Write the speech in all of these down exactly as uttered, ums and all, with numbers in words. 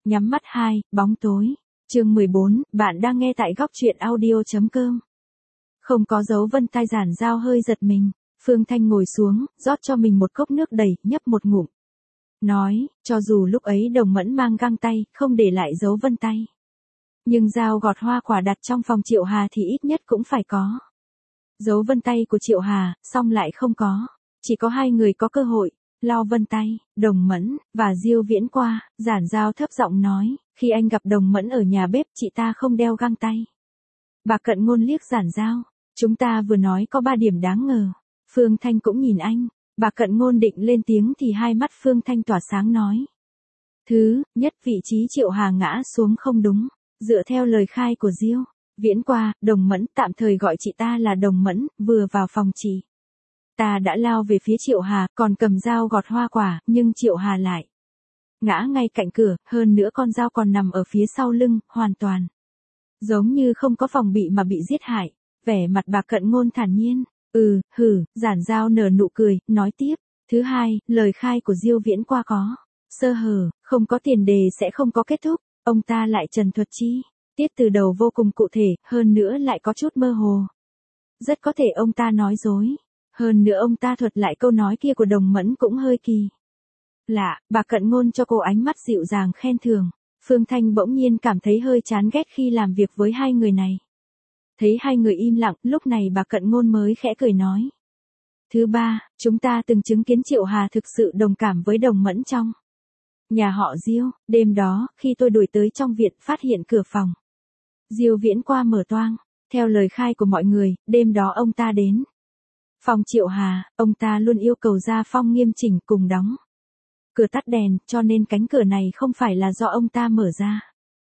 Nhắm mắt hai, bóng tối. Chương mười bốn, bạn đang nghe tại góc truyện audio.com. Không có dấu vân tay Giản Dao hơi giật mình. Phương Thanh ngồi xuống, rót cho mình một cốc nước đầy, nhấp một ngụm. Nói, cho dù lúc ấy Đồng Mẫn mang găng tay, không để lại dấu vân tay. Nhưng dao gọt hoa quả đặt trong phòng Triệu Hà thì ít nhất cũng phải có. Dấu vân tay của Triệu Hà, xong lại không có. Chỉ có hai người có cơ hội. Lo vân tay, Đồng Mẫn, và Diêu Viễn qua, Giản Dao thấp giọng nói, khi anh gặp Đồng Mẫn ở nhà bếp chị ta không đeo găng tay. Bà Cận Ngôn liếc Giản Dao, chúng ta vừa nói có ba điểm đáng ngờ. Phương Thanh cũng nhìn anh, bà Cận Ngôn định lên tiếng thì hai mắt Phương Thanh tỏa sáng nói. Thứ nhất, vị trí Triệu Hà ngã xuống không đúng, dựa theo lời khai của Diêu Viễn qua, Đồng Mẫn tạm thời gọi chị ta là Đồng Mẫn, vừa vào phòng chị. Ta đã lao về phía Triệu Hà, còn cầm dao gọt hoa quả, nhưng Triệu Hà lại ngã ngay cạnh cửa, hơn nữa con dao còn nằm ở phía sau lưng, hoàn toàn giống như không có phòng bị mà bị giết hại. Vẻ mặt bà Cận Ngôn thản nhiên, ừ, hử, Giản Dao nở nụ cười, nói tiếp. Thứ hai, lời khai của Diêu Viễn qua có sơ hở, không có tiền đề sẽ không có kết thúc, ông ta lại trần thuật chi tiết từ đầu vô cùng cụ thể, hơn nữa lại có chút mơ hồ. Rất có thể ông ta nói dối. Hơn nữa ông ta thuật lại câu nói kia của Đồng Mẫn cũng hơi kỳ lạ. Bà Cận Ngôn cho cô ánh mắt dịu dàng khen thưởng. Phương Thanh bỗng nhiên cảm thấy hơi chán ghét khi làm việc với hai người này. Thấy hai người im lặng, lúc này bà Cận Ngôn mới khẽ cười nói. Thứ ba, chúng ta từng chứng kiến Triệu Hà thực sự đồng cảm với Đồng Mẫn trong nhà họ Diêu. Đêm đó, khi tôi đuổi tới trong viện phát hiện cửa phòng Diêu Viễn qua mở toang. Theo lời khai của mọi người, đêm đó ông ta đến phòng Triệu Hà, ông ta luôn yêu cầu gia phong nghiêm chỉnh cùng đóng cửa tắt đèn, cho nên cánh cửa này không phải là do ông ta mở ra.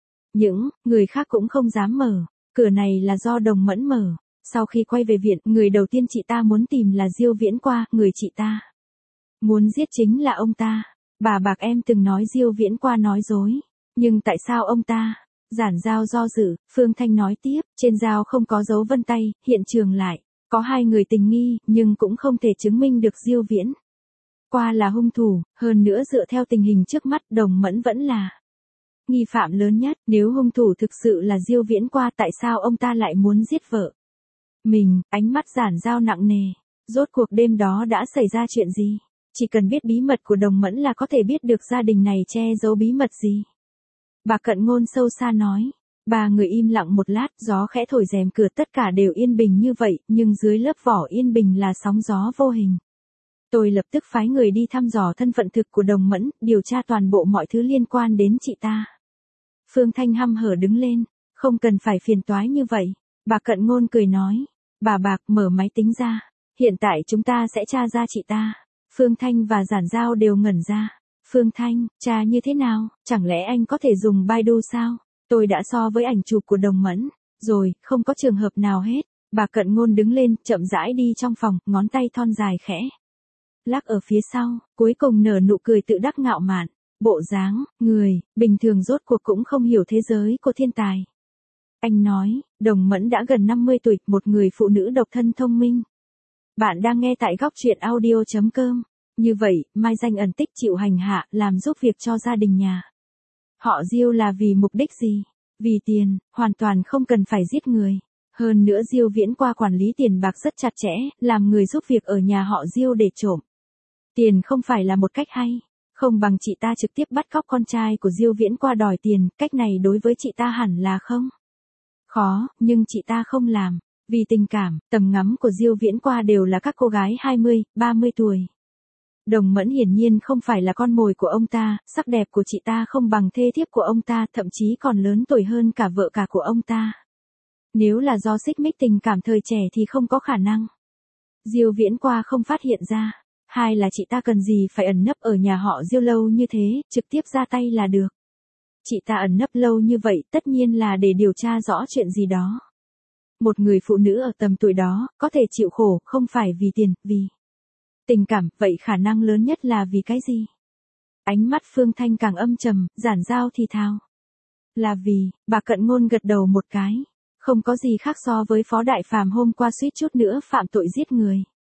Những người khác cũng không dám mở, cửa này là do Đồng Mẫn mở. Sau khi quay về viện, người đầu tiên chị ta muốn tìm là Diêu Viễn qua, người chị ta muốn giết chính là ông ta. Bà Bạc em từng nói Diêu Viễn qua nói dối, nhưng tại sao ông ta? Giản Dao do dự, Phương Thanh nói tiếp, trên dao không có dấu vân tay, hiện trường lại có hai người tình nghi, nhưng cũng không thể chứng minh được Diêu Viễn qua là hung thủ, hơn nữa dựa theo tình hình trước mắt, Đồng Mẫn vẫn là nghi phạm lớn nhất. Nếu hung thủ thực sự là Diêu Viễn qua, tại sao ông ta lại muốn giết vợ mình? Ánh mắt Giản Dao nặng nề. Rốt cuộc đêm đó đã xảy ra chuyện gì? Chỉ cần biết bí mật của Đồng Mẫn là có thể biết được gia đình này che giấu bí mật gì. Bà Cận Ngôn sâu xa nói. Ba người im lặng một lát, gió khẽ thổi rèm cửa, tất cả đều yên bình như vậy, nhưng dưới lớp vỏ yên bình là sóng gió vô hình. Tôi lập tức phái người đi thăm dò thân phận thực của Đồng Mẫn, điều tra toàn bộ mọi thứ liên quan đến chị ta. Phương Thanh hăm hở đứng lên, không cần phải phiền toái như vậy. Bà Cận Ngôn cười nói, bà Bạc mở máy tính ra, hiện tại chúng ta sẽ tra ra chị ta. Phương Thanh và Giản Dao đều ngẩn ra. Phương Thanh, tra như thế nào, chẳng lẽ anh có thể dùng Baidu sao? Tôi đã so với ảnh chụp của Đồng Mẫn rồi, không có trường hợp nào hết. Bà Cận Ngôn đứng lên, chậm rãi đi trong phòng, ngón tay thon dài khẽ lắc ở phía sau, cuối cùng nở nụ cười tự đắc ngạo mạn. Bộ dáng, người, bình thường rốt cuộc cũng không hiểu thế giới của thiên tài. Anh nói, Đồng Mẫn đã gần năm mươi tuổi, một người phụ nữ độc thân thông minh. Bạn đang nghe tại góc truyện audio.com. Như vậy, mai danh ẩn tích chịu hành hạ, làm giúp việc cho gia đình nhà họ Diêu là vì mục đích gì? Vì tiền, hoàn toàn không cần phải giết người. Hơn nữa Diêu Viễn qua quản lý tiền bạc rất chặt chẽ, làm người giúp việc ở nhà họ Diêu để trộm tiền không phải là một cách hay. Không bằng chị ta trực tiếp bắt cóc con trai của Diêu Viễn qua đòi tiền, cách này đối với chị ta hẳn là không khó, nhưng chị ta không làm. Vì tình cảm, tầm ngắm của Diêu Viễn qua đều là các cô gái hai mươi, ba mươi tuổi. Đồng Mẫn hiển nhiên không phải là con mồi của ông ta, sắc đẹp của chị ta không bằng thê thiếp của ông ta, thậm chí còn lớn tuổi hơn cả vợ cả của ông ta. Nếu là do xích mích tình cảm thời trẻ thì không có khả năng Diêu Viễn qua không phát hiện ra. Hai là chị ta cần gì phải ẩn nấp ở nhà họ Diêu lâu như thế, trực tiếp ra tay là được. Chị ta ẩn nấp lâu như vậy, tất nhiên là để điều tra rõ chuyện gì đó. Một người phụ nữ ở tầm tuổi đó, có thể chịu khổ, không phải vì tiền, vì tình cảm, vậy khả năng lớn nhất là vì cái gì? Ánh mắt Phương Thanh càng âm trầm, Giản Dao thì thào. Là vì, bà Cận Ngôn gật đầu một cái. Không có gì khác so với Phó Đại Phàm hôm qua suýt chút nữa phạm tội giết người.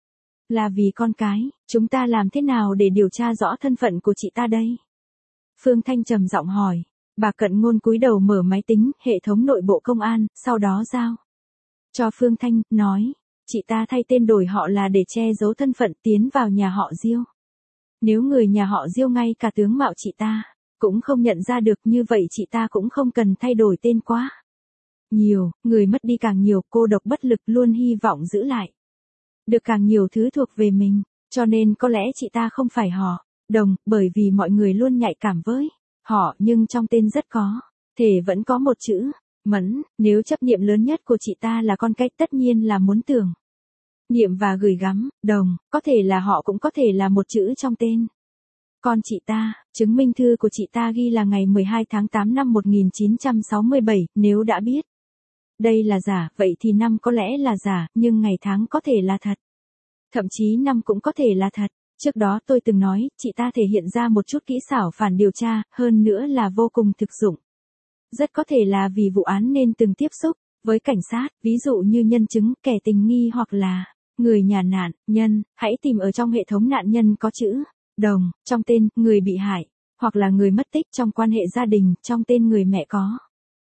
Là vì con cái, chúng ta làm thế nào để điều tra rõ thân phận của chị ta đây? Phương Thanh trầm giọng hỏi. Bà Cận Ngôn cúi đầu mở máy tính, hệ thống nội bộ công an, sau đó giao cho Phương Thanh, nói, chị ta thay tên đổi họ là để che giấu thân phận tiến vào nhà họ Diêu. Nếu người nhà họ Diêu ngay cả tướng mạo chị ta cũng không nhận ra được, như vậy chị ta cũng không cần thay đổi tên quá nhiều, người mất đi càng nhiều, cô độc bất lực, luôn hy vọng giữ lại được càng nhiều thứ thuộc về mình, cho nên có lẽ chị ta không phải họ Đồng, bởi vì mọi người luôn nhạy cảm với họ, nhưng trong tên rất có thể vẫn có một chữ Mẫn. Nếu chấp niệm lớn nhất của chị ta là con cái, tất nhiên là muốn tưởng niệm và gửi gắm Đồng, có thể là họ cũng có thể là một chữ trong tên con chị ta. Chứng minh thư của chị ta ghi là ngày mười hai tháng tám năm một nghìn chín trăm sáu mươi bảy, nếu đã biết đây là giả, vậy thì năm có lẽ là giả, nhưng ngày tháng có thể là thật. Thậm chí năm cũng có thể là thật. Trước đó tôi từng nói, chị ta thể hiện ra một chút kỹ xảo phản điều tra, hơn nữa là vô cùng thực dụng. Rất có thể là vì vụ án nên từng tiếp xúc với cảnh sát, ví dụ như nhân chứng, kẻ tình nghi hoặc là người nhà nạn nhân. Hãy tìm ở trong hệ thống nạn nhân có chữ Đồng trong tên người bị hại, hoặc là người mất tích trong quan hệ gia đình, trong tên người mẹ có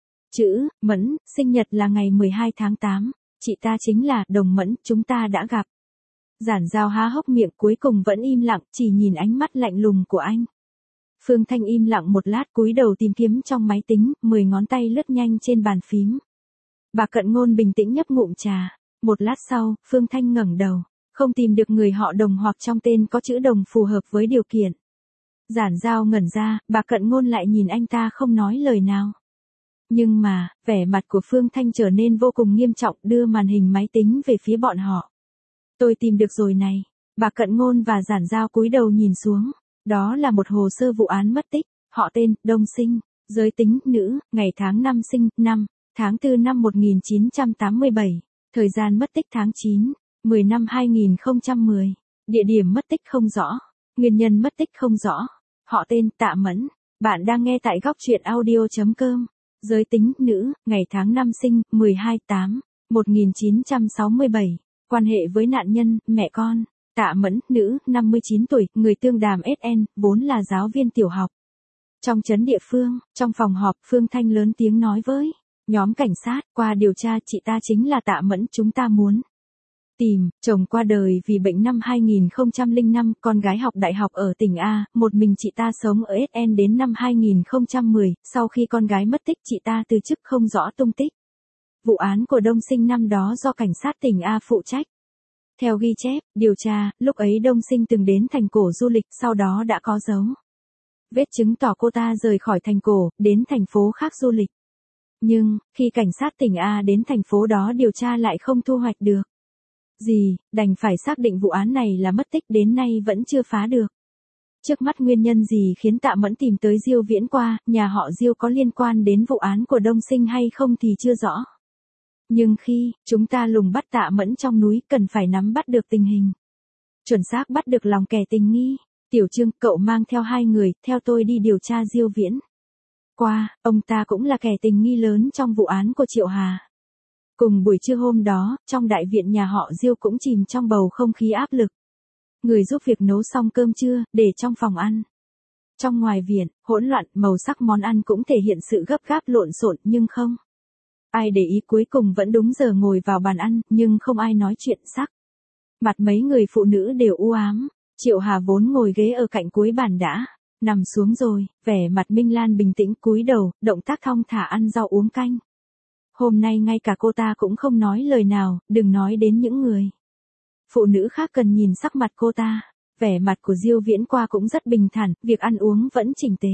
chữ Mẫn, sinh nhật là ngày mười hai tháng tám, chị ta chính là Đồng Mẫn, chúng ta đã gặp. Giản Giao há hốc miệng, cuối cùng vẫn im lặng, chỉ nhìn ánh mắt lạnh lùng của anh. Phương Thanh im lặng một lát, cúi đầu tìm kiếm trong máy tính, mười ngón tay lướt nhanh trên bàn phím. Bà Cận Ngôn bình tĩnh nhấp ngụm trà. Một lát sau, Phương Thanh ngẩng đầu, không tìm được người họ Đồng hoặc trong tên có chữ Đồng phù hợp với điều kiện. Giản Giao ngẩn ra, bà Cận Ngôn lại nhìn anh ta không nói lời nào. Nhưng mà, vẻ mặt của Phương Thanh trở nên vô cùng nghiêm trọng, đưa màn hình máy tính về phía bọn họ. Tôi tìm được rồi này. Bà Cận Ngôn và Giản Giao cúi đầu nhìn xuống. Đó là một hồ sơ vụ án mất tích, họ tên, Đông Sinh, giới tính, nữ, ngày tháng năm sinh, năm, tháng tư năm một nghìn chín trăm tám mươi bảy, thời gian mất tích tháng chín, mười năm hai nghìn không trăm mười, địa điểm mất tích không rõ, nguyên nhân mất tích không rõ, họ tên, Tạ Mẫn. Bạn đang nghe tại góc truyện audio chấm com, giới tính, nữ, ngày tháng năm sinh, mười hai tám, một nghìn chín trăm sáu mươi bảy, quan hệ với nạn nhân, mẹ con. Tạ Mẫn, nữ, năm mươi chín tuổi, người Tương Đàm ét en, vốn là giáo viên tiểu học. Trong trấn địa phương, trong phòng họp, Phương Thanh lớn tiếng nói với nhóm cảnh sát, qua điều tra chị ta chính là Tạ Mẫn, chúng ta muốn tìm. Chồng qua đời vì bệnh năm hai nghìn không trăm lẻ năm, con gái học đại học ở tỉnh A, một mình chị ta sống ở ét en đến năm hai nghìn không trăm mười, sau khi con gái mất tích chị ta từ chức không rõ tung tích. Vụ án của Đông Sinh năm đó do cảnh sát tỉnh A phụ trách. Theo ghi chép, điều tra, lúc ấy Đông Sinh từng đến thành cổ du lịch, sau đó đã có dấu vết chứng tỏ cô ta rời khỏi thành cổ, đến thành phố khác du lịch. Nhưng, khi cảnh sát tỉnh A đến thành phố đó điều tra lại không thu hoạch được gì, đành phải xác định vụ án này là mất tích, đến nay vẫn chưa phá được. Trước mắt nguyên nhân gì khiến Tạ Mẫn tìm tới Diêu Viễn Qua, nhà họ Diêu có liên quan đến vụ án của Đông Sinh hay không thì chưa rõ. Nhưng khi chúng ta lùng bắt Tạ Mẫn trong núi, cần phải nắm bắt được tình hình, chuẩn xác bắt được lòng kẻ tình nghi. Tiểu Trương, cậu mang theo hai người, theo tôi đi điều tra Diêu Viễn Qua, ông ta cũng là kẻ tình nghi lớn trong vụ án của Triệu Hà. Cùng buổi trưa hôm đó, trong đại viện nhà họ Diêu cũng chìm trong bầu không khí áp lực. Người giúp việc nấu xong cơm trưa, để trong phòng ăn. Trong ngoài viện, hỗn loạn, màu sắc món ăn cũng thể hiện sự gấp gáp lộn xộn, nhưng không ai để ý, cuối cùng vẫn đúng giờ ngồi vào bàn ăn, nhưng không ai nói chuyện sắc. Mặt mấy người phụ nữ đều u ám. Triệu Hà vốn ngồi ghế ở cạnh cuối bàn đã nằm xuống rồi, vẻ mặt Minh Lan bình tĩnh cúi đầu, động tác thong thả ăn rau uống canh. Hôm nay ngay cả cô ta cũng không nói lời nào, đừng nói đến những người phụ nữ khác cần nhìn sắc mặt cô ta. Vẻ mặt của Diêu Viễn Qua cũng rất bình thản, việc ăn uống vẫn chỉnh tề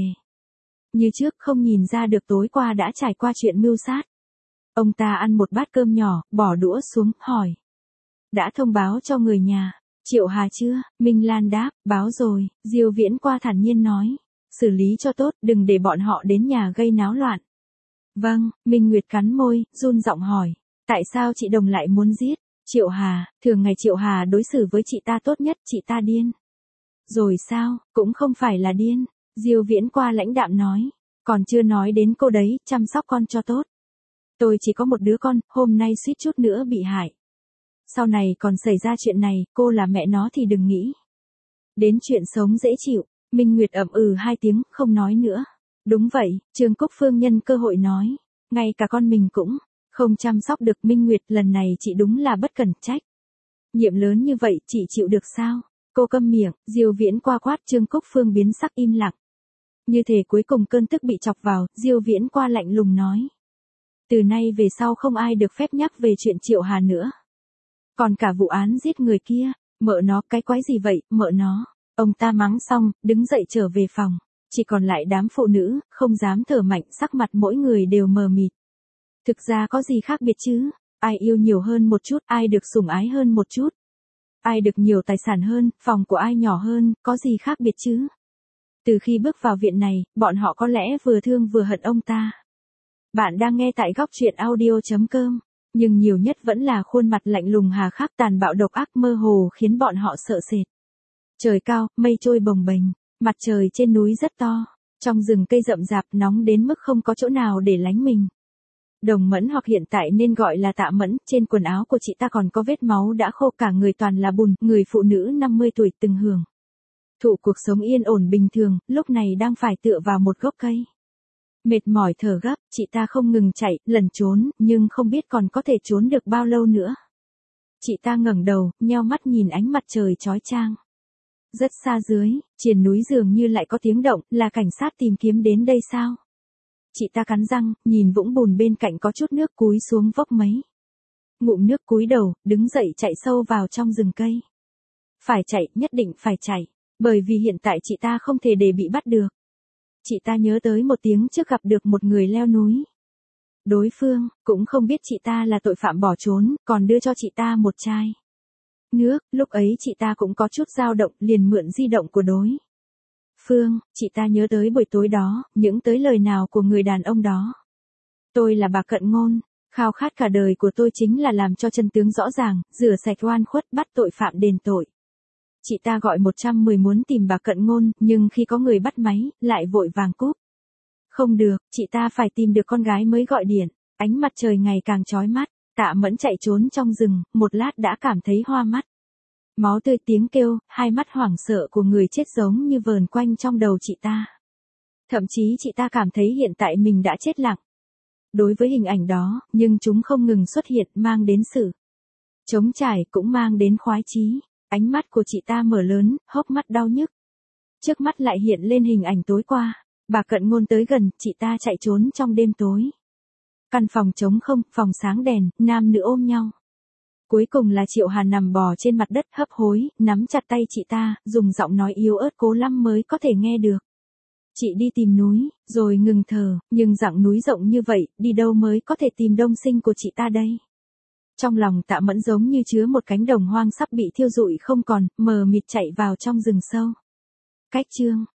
như trước, không nhìn ra được tối qua đã trải qua chuyện mưu sát. Ông ta ăn một bát cơm nhỏ, bỏ đũa xuống, hỏi: đã thông báo cho người nhà Triệu Hà chưa? Minh Lan đáp: báo rồi. Diêu Viễn Qua thản nhiên nói: xử lý cho tốt, đừng để bọn họ đến nhà gây náo loạn. Vâng. Minh Nguyệt cắn môi, run giọng hỏi: tại sao chị Đồng lại muốn giết Triệu Hà? Thường ngày Triệu Hà đối xử với chị ta tốt nhất, chị ta điên rồi sao? Cũng không phải là điên. Diêu Viễn Qua lãnh đạm nói: còn chưa nói đến cô đấy, chăm sóc con cho tốt. Tôi chỉ có một đứa con, hôm nay suýt chút nữa bị hại. Sau này còn xảy ra chuyện này, cô là mẹ nó thì đừng nghĩ đến chuyện sống dễ chịu. Minh Nguyệt ậm ừ hai tiếng, không nói nữa. Đúng vậy, Trương Cúc Phương nhân cơ hội nói. Ngay cả con mình cũng không chăm sóc được. Minh Nguyệt, lần này chị đúng là bất cẩn trách. Nhiệm lớn như vậy, chị chịu được sao? Cô câm miệng, Diêu Viễn qua quát. Trương Cúc Phương biến sắc im lặng. Như thể cuối cùng cơn tức bị chọc vào, Diêu Viễn qua lạnh lùng nói. Từ nay về sau không ai được phép nhắc về chuyện Triệu Hà nữa. Còn cả vụ án giết người kia, mợ nó, cái quái gì vậy, mợ nó. Ông ta mắng xong, đứng dậy trở về phòng. Chỉ còn lại đám phụ nữ, không dám thở mạnh, sắc mặt mỗi người đều mờ mịt. Thực ra có gì khác biệt chứ? Ai yêu nhiều hơn một chút, ai được sủng ái hơn một chút. Ai được nhiều tài sản hơn, phòng của ai nhỏ hơn, có gì khác biệt chứ? Từ khi bước vào viện này, bọn họ có lẽ vừa thương vừa hận ông ta. Bạn đang nghe tại góc truyện audio chấm com, nhưng nhiều nhất vẫn là khuôn mặt lạnh lùng hà khắc tàn bạo độc ác mơ hồ khiến bọn họ sợ sệt. Trời cao, mây trôi bồng bềnh, mặt trời trên núi rất to, trong rừng cây rậm rạp nóng đến mức không có chỗ nào để lánh mình. Đồng Mẫn, hoặc hiện tại nên gọi là Tạ Mẫn, trên quần áo của chị ta còn có vết máu đã khô, cả người toàn là bùn, người phụ nữ năm mươi tuổi từng hưởng thụ cuộc sống yên ổn bình thường, lúc này đang phải tựa vào một gốc cây. Mệt mỏi thở gấp, chị ta không ngừng chạy, lẩn trốn, nhưng không biết còn có thể trốn được bao lâu nữa. Chị ta ngẩng đầu, nheo mắt nhìn ánh mặt trời chói chang. Rất xa dưới, triền núi dường như lại có tiếng động, là cảnh sát tìm kiếm đến đây sao? Chị ta cắn răng, nhìn vũng bùn bên cạnh có chút nước, cúi xuống vốc mấy ngụm nước, cúi đầu, đứng dậy chạy sâu vào trong rừng cây. Phải chạy, nhất định phải chạy, bởi vì hiện tại chị ta không thể để bị bắt được. Chị ta nhớ tới một tiếng trước gặp được một người leo núi. Đối phương cũng không biết chị ta là tội phạm bỏ trốn, còn đưa cho chị ta một chai nước. Lúc ấy chị ta cũng có chút dao động, liền mượn di động của đối phương. Chị ta nhớ tới buổi tối đó, những tới lời nào của người đàn ông đó. Tôi là bà Cận Ngôn, khao khát cả đời của tôi chính là làm cho chân tướng rõ ràng, rửa sạch oan khuất, bắt tội phạm đền tội. Chị ta gọi một trăm mười muốn tìm bà Cận Ngôn, nhưng khi có người bắt máy, lại vội vàng cúp. Không được, chị ta phải tìm được con gái mới gọi điện. Ánh mặt trời ngày càng chói mắt, Tạ Mẫn chạy trốn trong rừng, một lát đã cảm thấy hoa mắt. Máu tươi, tiếng kêu, hai mắt hoảng sợ của người chết giống như vờn quanh trong đầu chị ta. Thậm chí chị ta cảm thấy hiện tại mình đã chết lặng. Đối với hình ảnh đó, nhưng chúng không ngừng xuất hiện, mang đến sự trống trải, cũng mang đến khoái chí. Ánh mắt của chị ta mở lớn, hốc mắt đau nhức. Trước mắt lại hiện lên hình ảnh tối qua. Bà Cận Ngôn tới gần, chị ta chạy trốn trong đêm tối. Căn phòng trống không, phòng sáng đèn, nam nữ ôm nhau. Cuối cùng là Triệu Hà nằm bò trên mặt đất hấp hối, nắm chặt tay chị ta, dùng giọng nói yếu ớt cố lắm mới có thể nghe được. Chị đi tìm núi, rồi ngừng thở, nhưng dặng núi rộng như vậy, đi đâu mới có thể tìm đông sinh của chị ta đây? Trong lòng Tạ Mẫn giống như chứa một cánh đồng hoang sắp bị thiêu rụi không còn, mờ mịt chạy vào trong rừng sâu. Cách chương